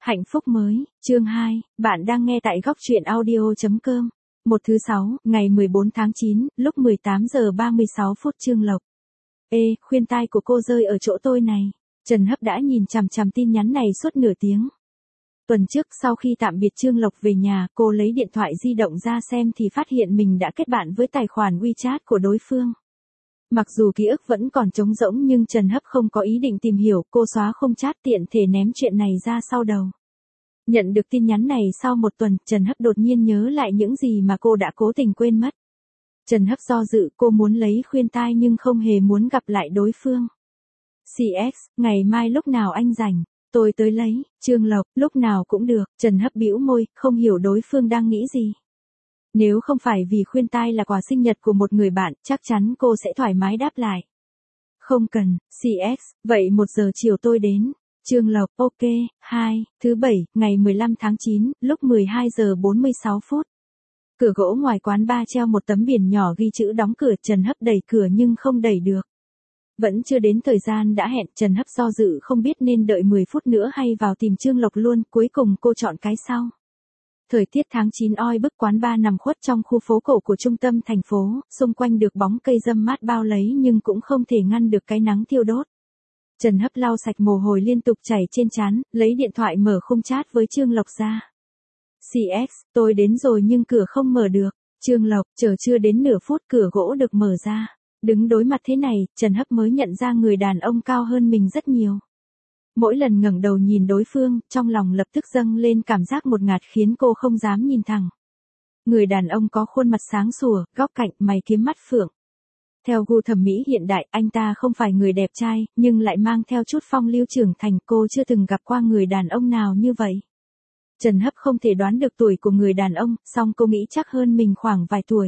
Hạnh phúc mới, chương 2, bạn đang nghe tại góc truyện audio.com. Một thứ 6, ngày 14 tháng 9, lúc 18 giờ 36 phút Trương Lộc. Ê, khuyên tai của cô rơi ở chỗ tôi này. Trần Hấp đã nhìn chằm chằm tin nhắn này suốt nửa tiếng. Tuần trước sau khi tạm biệt Trương Lộc về nhà, cô lấy điện thoại di động ra xem thì phát hiện mình đã kết bạn với tài khoản WeChat của đối phương. Mặc dù ký ức vẫn còn trống rỗng nhưng Trần Hấp không có ý định tìm hiểu, cô xóa không chat tiện thể ném chuyện này ra sau đầu. Nhận được tin nhắn này sau một tuần, Trần Hấp đột nhiên nhớ lại những gì mà cô đã cố tình quên mất. Trần Hấp do dự, cô muốn lấy khuyên tai nhưng không hề muốn gặp lại đối phương. CX, ngày mai lúc nào anh rảnh, tôi tới lấy. Trương Lộc, lúc nào cũng được. Trần Hấp bĩu môi, không hiểu đối phương đang nghĩ gì. Nếu không phải vì khuyên tai là quà sinh nhật của một người bạn, chắc chắn cô sẽ thoải mái đáp lại. Không cần, CX, vậy 1 giờ chiều tôi đến. Trương Lộc, ok, 2, thứ 7, ngày 15 tháng 9, lúc 12 giờ 46 phút. Cửa gỗ ngoài quán bar treo một tấm biển nhỏ ghi chữ đóng cửa, Trần Hấp đẩy cửa nhưng không đẩy được. Vẫn chưa đến thời gian đã hẹn, Trần Hấp do dự không biết nên đợi 10 phút nữa hay vào tìm Trương Lộc luôn, cuối cùng cô chọn cái sau. Thời tiết tháng 9 oi bức, quán bar nằm khuất trong khu phố cổ của trung tâm thành phố, xung quanh được bóng cây râm mát bao lấy nhưng cũng không thể ngăn được cái nắng thiêu đốt. Trần Hấp lau sạch mồ hôi liên tục chảy trên trán, lấy điện thoại mở khung chat với Trương Lộc ra. CX, tôi đến rồi nhưng cửa không mở được. Trương Lộc, chờ chưa đến nửa phút cửa gỗ được mở ra. Đứng đối mặt thế này, Trần Hấp mới nhận ra người đàn ông cao hơn mình rất nhiều. Mỗi lần ngẩng đầu nhìn đối phương, trong lòng lập tức dâng lên cảm giác ngột ngạt khiến cô không dám nhìn thẳng. Người đàn ông có khuôn mặt sáng sủa, góc cạnh, mày kiếm mắt phượng. Theo gu thẩm mỹ hiện đại, anh ta không phải người đẹp trai, nhưng lại mang theo chút phong lưu trưởng thành, cô chưa từng gặp qua người đàn ông nào như vậy. Trần Hấp không thể đoán được tuổi của người đàn ông, song cô nghĩ chắc hơn mình khoảng vài tuổi.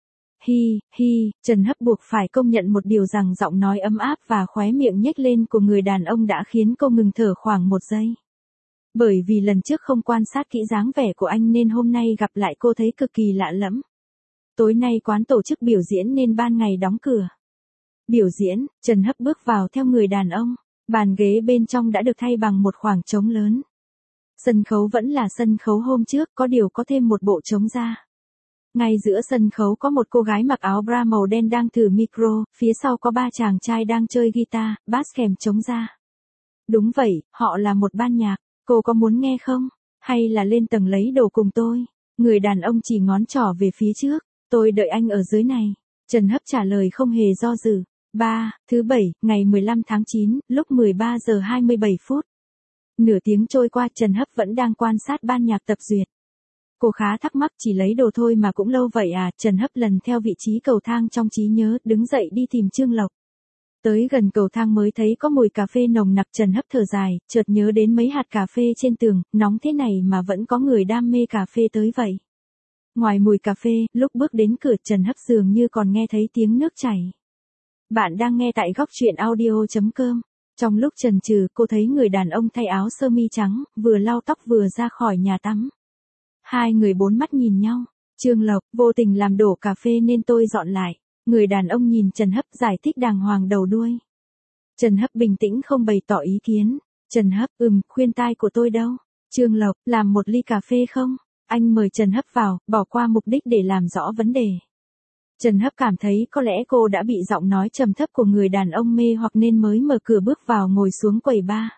Trần Hấp buộc phải công nhận một điều rằng giọng nói ấm áp và khóe miệng nhếch lên của người đàn ông đã khiến cô ngừng thở khoảng 1 giây. Bởi vì lần trước không quan sát kỹ dáng vẻ của anh nên hôm nay gặp lại cô thấy cực kỳ lạ lẫm. Tối nay quán tổ chức biểu diễn nên ban ngày đóng cửa. Biểu diễn, Trần Hấp bước vào theo người đàn ông, bàn ghế bên trong đã được thay bằng một khoảng trống lớn. Sân khấu vẫn là sân khấu hôm trước, có điều có thêm một bộ trống ra. Ngay giữa sân khấu có một cô gái mặc áo bra màu đen đang thử micro, phía sau có 3 chàng trai đang chơi guitar, bass kèm trống ra. Đúng vậy, họ là một ban nhạc, cô có muốn nghe không? Hay là lên tầng lấy đồ cùng tôi? Người đàn ông chỉ ngón trỏ về phía trước, tôi đợi anh ở dưới này. Trần Hấp trả lời không hề do dự. 3, thứ 7, ngày 15 tháng 9, lúc 13 giờ 27 phút. Nửa tiếng trôi qua, Trần Hấp vẫn đang quan sát ban nhạc tập duyệt. Cô khá thắc mắc, chỉ lấy đồ thôi mà cũng lâu vậy à. Trần Hấp lần theo vị trí cầu thang trong trí nhớ, đứng dậy đi tìm Trương Lộc. Tới gần cầu thang mới thấy có mùi cà phê nồng nặc, Trần Hấp thở dài, chợt nhớ đến mấy hạt cà phê trên tường, nóng thế này mà vẫn có người đam mê cà phê tới vậy. Ngoài mùi cà phê, lúc bước đến cửa, Trần Hấp dường như còn nghe thấy tiếng nước chảy. Bạn đang nghe tại góc truyện audio.com. Trong lúc chần chừ, cô thấy người đàn ông thay áo sơ mi trắng, vừa lau tóc vừa ra khỏi nhà tắm. Hai người bốn mắt nhìn nhau. Trương Lộc, vô tình làm đổ cà phê nên tôi dọn lại. Người đàn ông nhìn Trần Hấp giải thích đàng hoàng đầu đuôi. Trần Hấp bình tĩnh không bày tỏ ý kiến. Trần Hấp, khuyên tai của tôi đâu? Trương Lộc, làm một ly cà phê không? Anh mời Trần Hấp vào, bỏ qua mục đích để làm rõ vấn đề. Trần Hấp cảm thấy có lẽ cô đã bị giọng nói trầm thấp của người đàn ông mê hoặc nên mới mở cửa bước vào ngồi xuống quầy bar.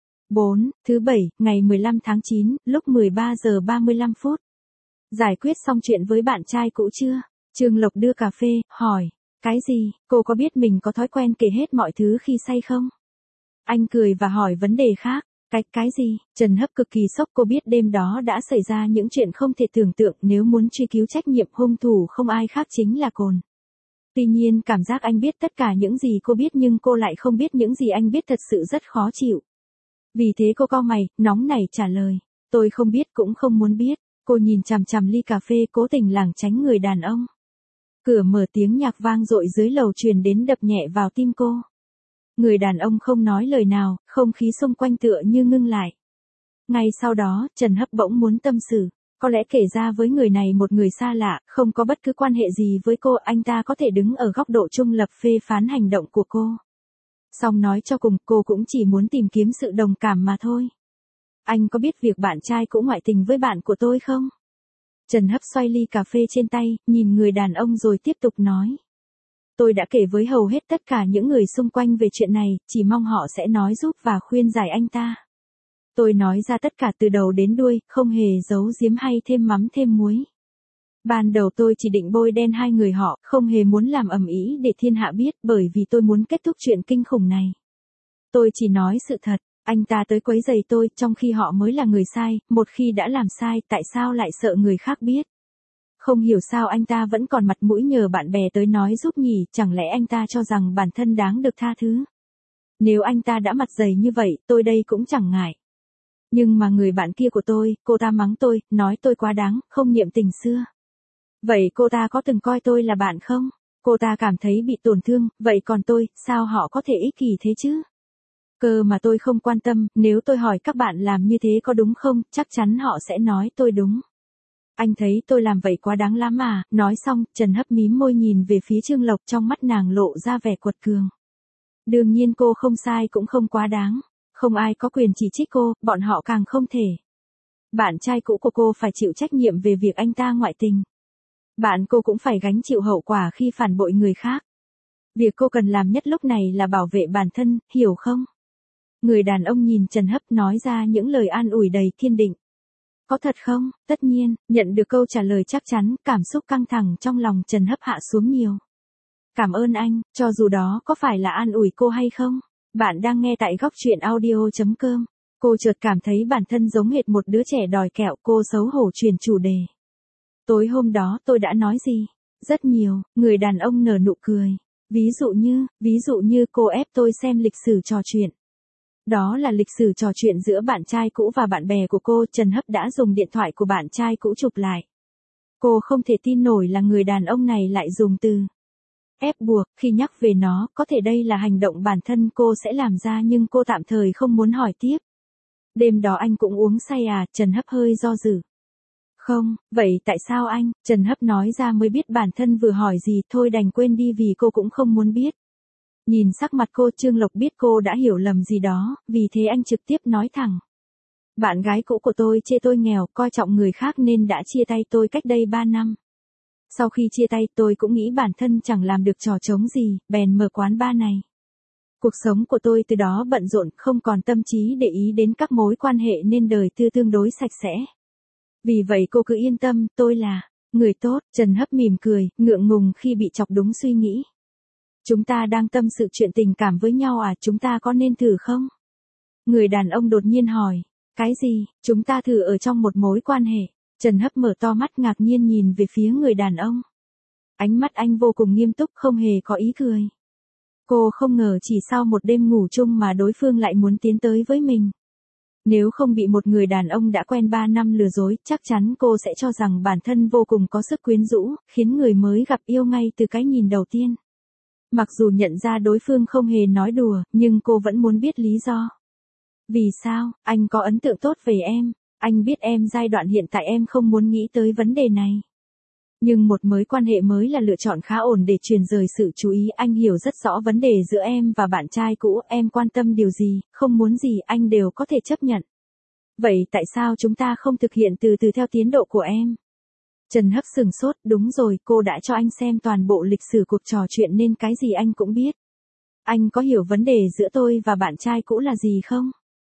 4, thứ 7, ngày 15 tháng 9, lúc 13 giờ 35 phút. Giải quyết xong chuyện với bạn trai cũ chưa? Trương Lộc đưa cà phê, hỏi. Cái gì? Cô có biết mình có thói quen kể hết mọi thứ khi say không? Anh cười và hỏi vấn đề khác. Cái gì? Trần Hấp cực kỳ sốc, cô biết đêm đó đã xảy ra những chuyện không thể tưởng tượng, nếu muốn truy cứu trách nhiệm hung thủ không ai khác chính là Cồn. Tuy nhiên cảm giác anh biết tất cả những gì cô biết nhưng cô lại không biết những gì anh biết thật sự rất khó chịu. Vì thế cô cau mày, nóng nảy trả lời. Tôi không biết cũng không muốn biết. Cô nhìn chằm chằm ly cà phê cố tình lảng tránh người đàn ông. Cửa mở, tiếng nhạc vang dội dưới lầu truyền đến đập nhẹ vào tim cô. Người đàn ông không nói lời nào, không khí xung quanh tựa như ngưng lại. Ngay sau đó, Trần Hấp bỗng muốn tâm sự. Có lẽ kể ra với người này một người xa lạ, không có bất cứ quan hệ gì với cô, anh ta có thể đứng ở góc độ trung lập phê phán hành động của cô. Song nói cho cùng, cô cũng chỉ muốn tìm kiếm sự đồng cảm mà thôi. Anh có biết việc bạn trai cũ ngoại tình với bạn của tôi không? Trần Hấp xoay ly cà phê trên tay, nhìn người đàn ông rồi tiếp tục nói. Tôi đã kể với hầu hết tất cả những người xung quanh về chuyện này, chỉ mong họ sẽ nói giúp và khuyên giải anh ta. Tôi nói ra tất cả từ đầu đến đuôi, không hề giấu giếm hay thêm mắm thêm muối. Ban đầu tôi chỉ định bôi đen hai người họ, không hề muốn làm ầm ĩ để thiên hạ biết bởi vì tôi muốn kết thúc chuyện kinh khủng này. Tôi chỉ nói sự thật, anh ta tới quấy rầy tôi trong khi họ mới là người sai, một khi đã làm sai tại sao lại sợ người khác biết. Không hiểu sao anh ta vẫn còn mặt mũi nhờ bạn bè tới nói giúp nhỉ, chẳng lẽ anh ta cho rằng bản thân đáng được tha thứ. Nếu anh ta đã mặt dày như vậy, tôi đây cũng chẳng ngại. Nhưng mà người bạn kia của tôi, cô ta mắng tôi, nói tôi quá đáng, không niệm tình xưa. Vậy cô ta có từng coi tôi là bạn không? Cô ta cảm thấy bị tổn thương, vậy còn tôi, sao họ có thể ích kỷ thế chứ? Cơ mà tôi không quan tâm, nếu tôi hỏi các bạn làm như thế có đúng không, chắc chắn họ sẽ nói tôi đúng. Anh thấy tôi làm vậy quá đáng lắm mà, nói xong, Trần Hấp mím môi nhìn về phía Trương Lộc, trong mắt nàng lộ ra vẻ quật cường. Đương nhiên cô không sai cũng không quá đáng. Không ai có quyền chỉ trích cô, bọn họ càng không thể. Bạn trai cũ của cô phải chịu trách nhiệm về việc anh ta ngoại tình. Bạn cô cũng phải gánh chịu hậu quả khi phản bội người khác. Việc cô cần làm nhất lúc này là bảo vệ bản thân, hiểu không? Người đàn ông nhìn Trần Hấp nói ra những lời an ủi đầy kiên định. Có thật không? Tất nhiên, nhận được câu trả lời chắc chắn, cảm xúc căng thẳng trong lòng Trần Hấp hạ xuống nhiều. Cảm ơn anh, cho dù đó có phải là an ủi cô hay không? Bạn đang nghe tại góc truyện audio.com. Cô chợt cảm thấy bản thân giống hệt một đứa trẻ đòi kẹo, cô xấu hổ chuyển chủ đề. Tối hôm đó tôi đã nói gì? Rất nhiều, người đàn ông nở nụ cười. Ví dụ như cô ép tôi xem lịch sử trò chuyện. Đó là lịch sử trò chuyện giữa bạn trai cũ và bạn bè của cô, Trần Hấp đã dùng điện thoại của bạn trai cũ chụp lại. Cô không thể tin nổi là người đàn ông này lại dùng từ ép buộc, khi nhắc về nó, có thể đây là hành động bản thân cô sẽ làm ra nhưng cô tạm thời không muốn hỏi tiếp. Đêm đó anh cũng uống say à, Trần Hấp hơi do dự. Không, vậy tại sao anh, Trần Hấp nói ra mới biết bản thân vừa hỏi gì, thôi đành quên đi vì cô cũng không muốn biết. Nhìn sắc mặt cô, Trương Lộc biết cô đã hiểu lầm gì đó, vì thế anh trực tiếp nói thẳng. Bạn gái cũ của tôi chê tôi nghèo, coi trọng người khác nên đã chia tay tôi cách đây 3 năm. Sau khi chia tay tôi cũng nghĩ bản thân chẳng làm được trò trống gì, bèn mở quán bar này. Cuộc sống của tôi từ đó bận rộn, không còn tâm trí để ý đến các mối quan hệ nên đời tư tương đối sạch sẽ. Vì vậy cô cứ yên tâm, tôi là người tốt. Trần Hấp mỉm cười, ngượng ngùng khi bị chọc đúng suy nghĩ. Chúng ta đang tâm sự chuyện tình cảm với nhau à, chúng ta có nên thử không? Người đàn ông đột nhiên hỏi. Cái gì, chúng ta thử ở trong một mối quan hệ? Trần Hấp mở to mắt ngạc nhiên nhìn về phía người đàn ông. Ánh mắt anh vô cùng nghiêm túc, không hề có ý cười. Cô không ngờ chỉ sau một đêm ngủ chung mà đối phương lại muốn tiến tới với mình. Nếu không bị một người đàn ông đã quen 3 năm lừa dối, chắc chắn cô sẽ cho rằng bản thân vô cùng có sức quyến rũ, khiến người mới gặp yêu ngay từ cái nhìn đầu tiên. Mặc dù nhận ra đối phương không hề nói đùa, nhưng cô vẫn muốn biết lý do. Vì sao, anh có ấn tượng tốt về em, anh biết em giai đoạn hiện tại em không muốn nghĩ tới vấn đề này. Nhưng một mối quan hệ mới là lựa chọn khá ổn để chuyển rời sự chú ý, anh hiểu rất rõ vấn đề giữa em và bạn trai cũ, em quan tâm điều gì, không muốn gì anh đều có thể chấp nhận. Vậy tại sao chúng ta không thực hiện từ từ theo tiến độ của em? Trần Hấp sừng sốt, đúng rồi, cô đã cho anh xem toàn bộ lịch sử cuộc trò chuyện nên cái gì anh cũng biết. Anh có hiểu vấn đề giữa tôi và bạn trai cũ là gì không?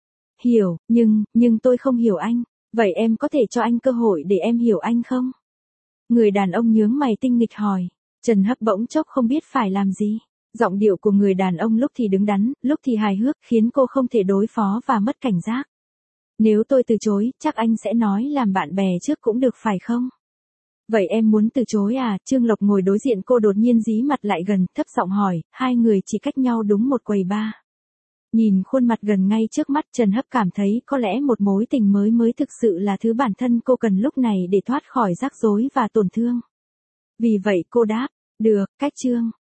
Hiểu, nhưng tôi không hiểu anh. Vậy em có thể cho anh cơ hội để em hiểu anh không? Người đàn ông nhướng mày tinh nghịch hỏi. Trần Hấp bỗng chốc không biết phải làm gì. Giọng điệu của người đàn ông lúc thì đứng đắn, lúc thì hài hước, khiến cô không thể đối phó và mất cảnh giác. Nếu tôi từ chối, chắc anh sẽ nói làm bạn bè trước cũng được phải không? Vậy em muốn từ chối à? Trương Lộc ngồi đối diện cô đột nhiên dí mặt lại gần, thấp giọng hỏi, hai người chỉ cách nhau đúng một quầy bar. Nhìn khuôn mặt gần ngay trước mắt, Trần Hấp cảm thấy có lẽ một mối tình mới thực sự là thứ bản thân cô cần lúc này để thoát khỏi rắc rối và tổn thương. Vì vậy cô đáp, được, cách Trương.